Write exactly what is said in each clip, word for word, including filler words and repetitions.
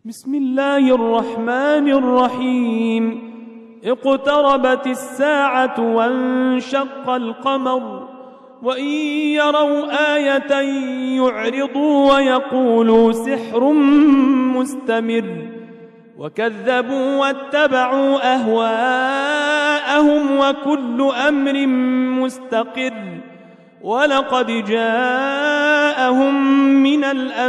بسم الله الرحمن الرحيم. اقتربت الساعة وانشق القمر وإن يروا آية يعرضوا ويقولوا سحر مستمر وكذبوا واتبعوا أهواءهم وكل أمر مستقر ولقد جاءهم من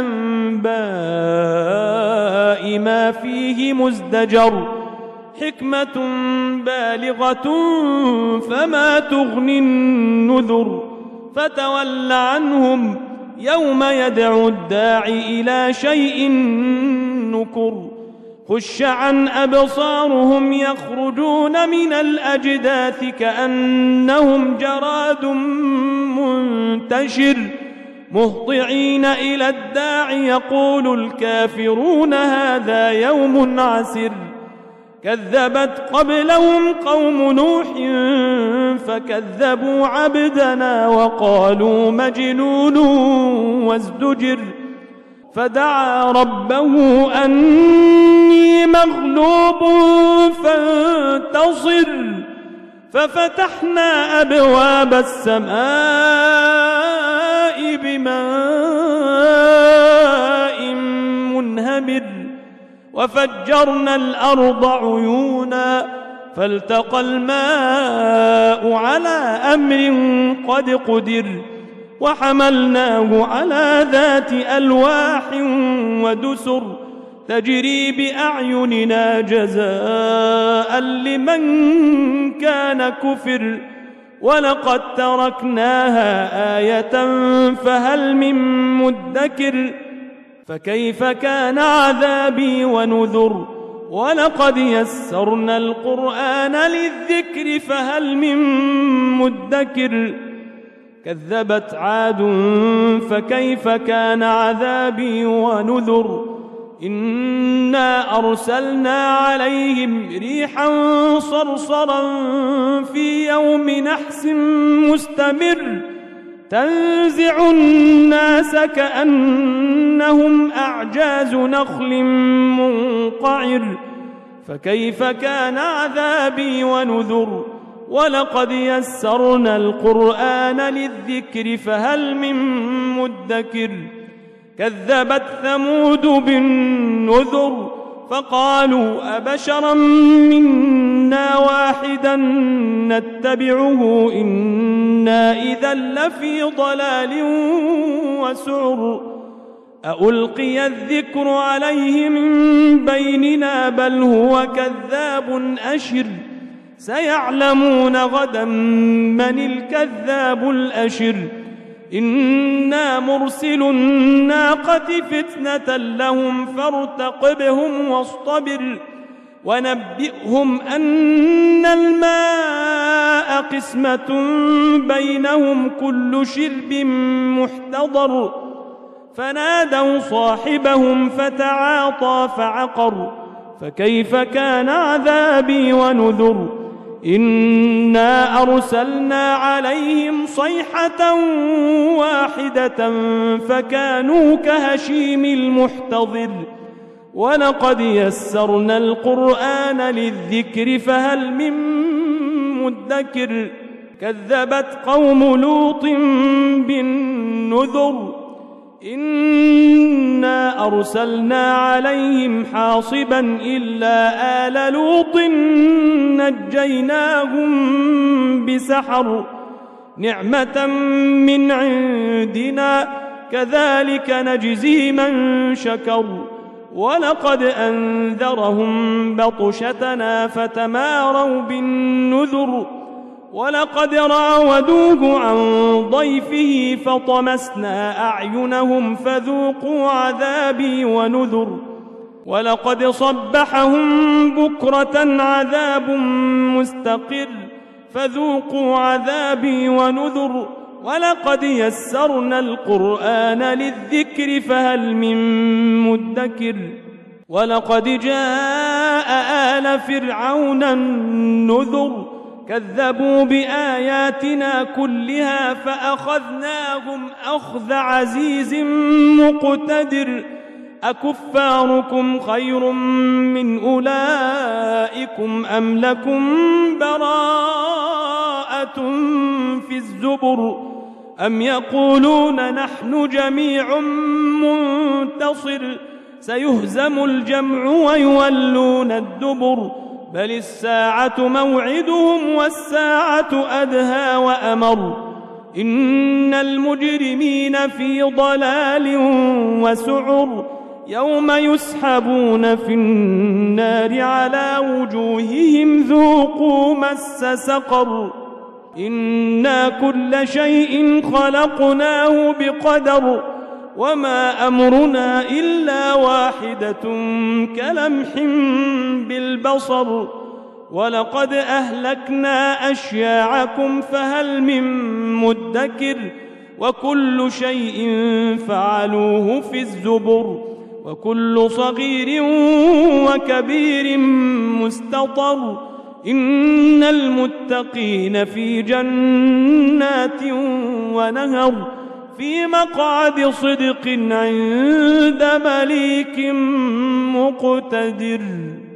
الأنباء ما فيه مزدجر حكمة بالغة فما تغني النذر فتول عنهم يوم يدعو الداعي إلى شيء نكر خش عن أبصارهم يخرجون من الأجداث كأنهم جراد منتشر مهطعين إلى الداع يقول الكافرون هذا يوم عسر كذبت قبلهم قوم نوح فكذبوا عبدنا وقالوا مجنون وازدجر فدعا ربه أني مغلوب فانتصر ففتحنا أبواب السماء بماء منهمر وفجرنا الأرض عيونا فالتقى الماء على أمر قد قدر وحملناه على ذات ألواح ودسر تجري بأعيننا جزاء لمن كان كفر ولقد تركناها آية فهل من مدكر فكيف كان عذابي ونذر ولقد يسرنا القرآن للذكر فهل من مدكر كذبت عاد فكيف كان عذابي ونذر إنا أرسلنا عليهم ريحا صرصرا في يوم نحس مستمر تنزع الناس كأنهم أعجاز نخل منقعر فكيف كان عذابي ونذر ولقد يسرنا القرآن للذكر فهل من مدكر كذبت ثمود بالنذر فقالوا أبشرا منا واحدا نتبعه إنا إذا لفي ضلال وسعر ألقي الذكر عليه من بيننا بل هو كذاب أشر سيعلمون غدا من الكذاب الأشر إنا مرسل الناقة فتنة لهم فارتقبهم واصطبر ونبئهم أن الماء قسمة بينهم كل شرب محتضر فنادوا صاحبهم فتعاطى فعقر فكيف كان عذابي ونذر إنا أرسلنا عليهم صيحة واحدة فكانوا كهشيم المحتضر ولقد يسرنا القرآن للذكر فهل من مدكر كذبت قوم لوط بالنذر إنا أرسلنا عليهم حاصبا إلا آل لوط نجيناهم بسحر نعمة من عندنا كذلك نجزي من شكر ولقد أنذرهم بطشتنا فتماروا بالنذر ولقد راودوه عن ضيفه فطمسنا أعينهم فذوقوا عذابي ونذر ولقد صبحهم بكرة عذاب مستقر فذوقوا عذابي ونذر ولقد يسرنا القرآن للذكر فهل من مدكر ولقد جاء آل فرعون النذر كذبوا بآياتنا كلها فأخذناهم أخذ عزيز مقتدر أكفاركم خير من أولئكم أم لكم براءة في الزبر أم يقولون نحن جميع منتصر سيهزم الجمع ويولون الدبر بل الساعة موعدهم والساعة أدهى وأمر إن المجرمين في ضلال وسعر يوم يسحبون في النار على وجوههم ذوقوا مس سقر إنا كل شيء خلقناه بقدر وما أمرنا إلا واحدة كلمح بالبصر ولقد أهلكنا أشياعكم فهل من مدكر وكل شيء فعلوه في الزبر وكل صغير وكبير مستطر إن المتقين في جنات ونهر في مقعد صدق عند مليك مقتدر.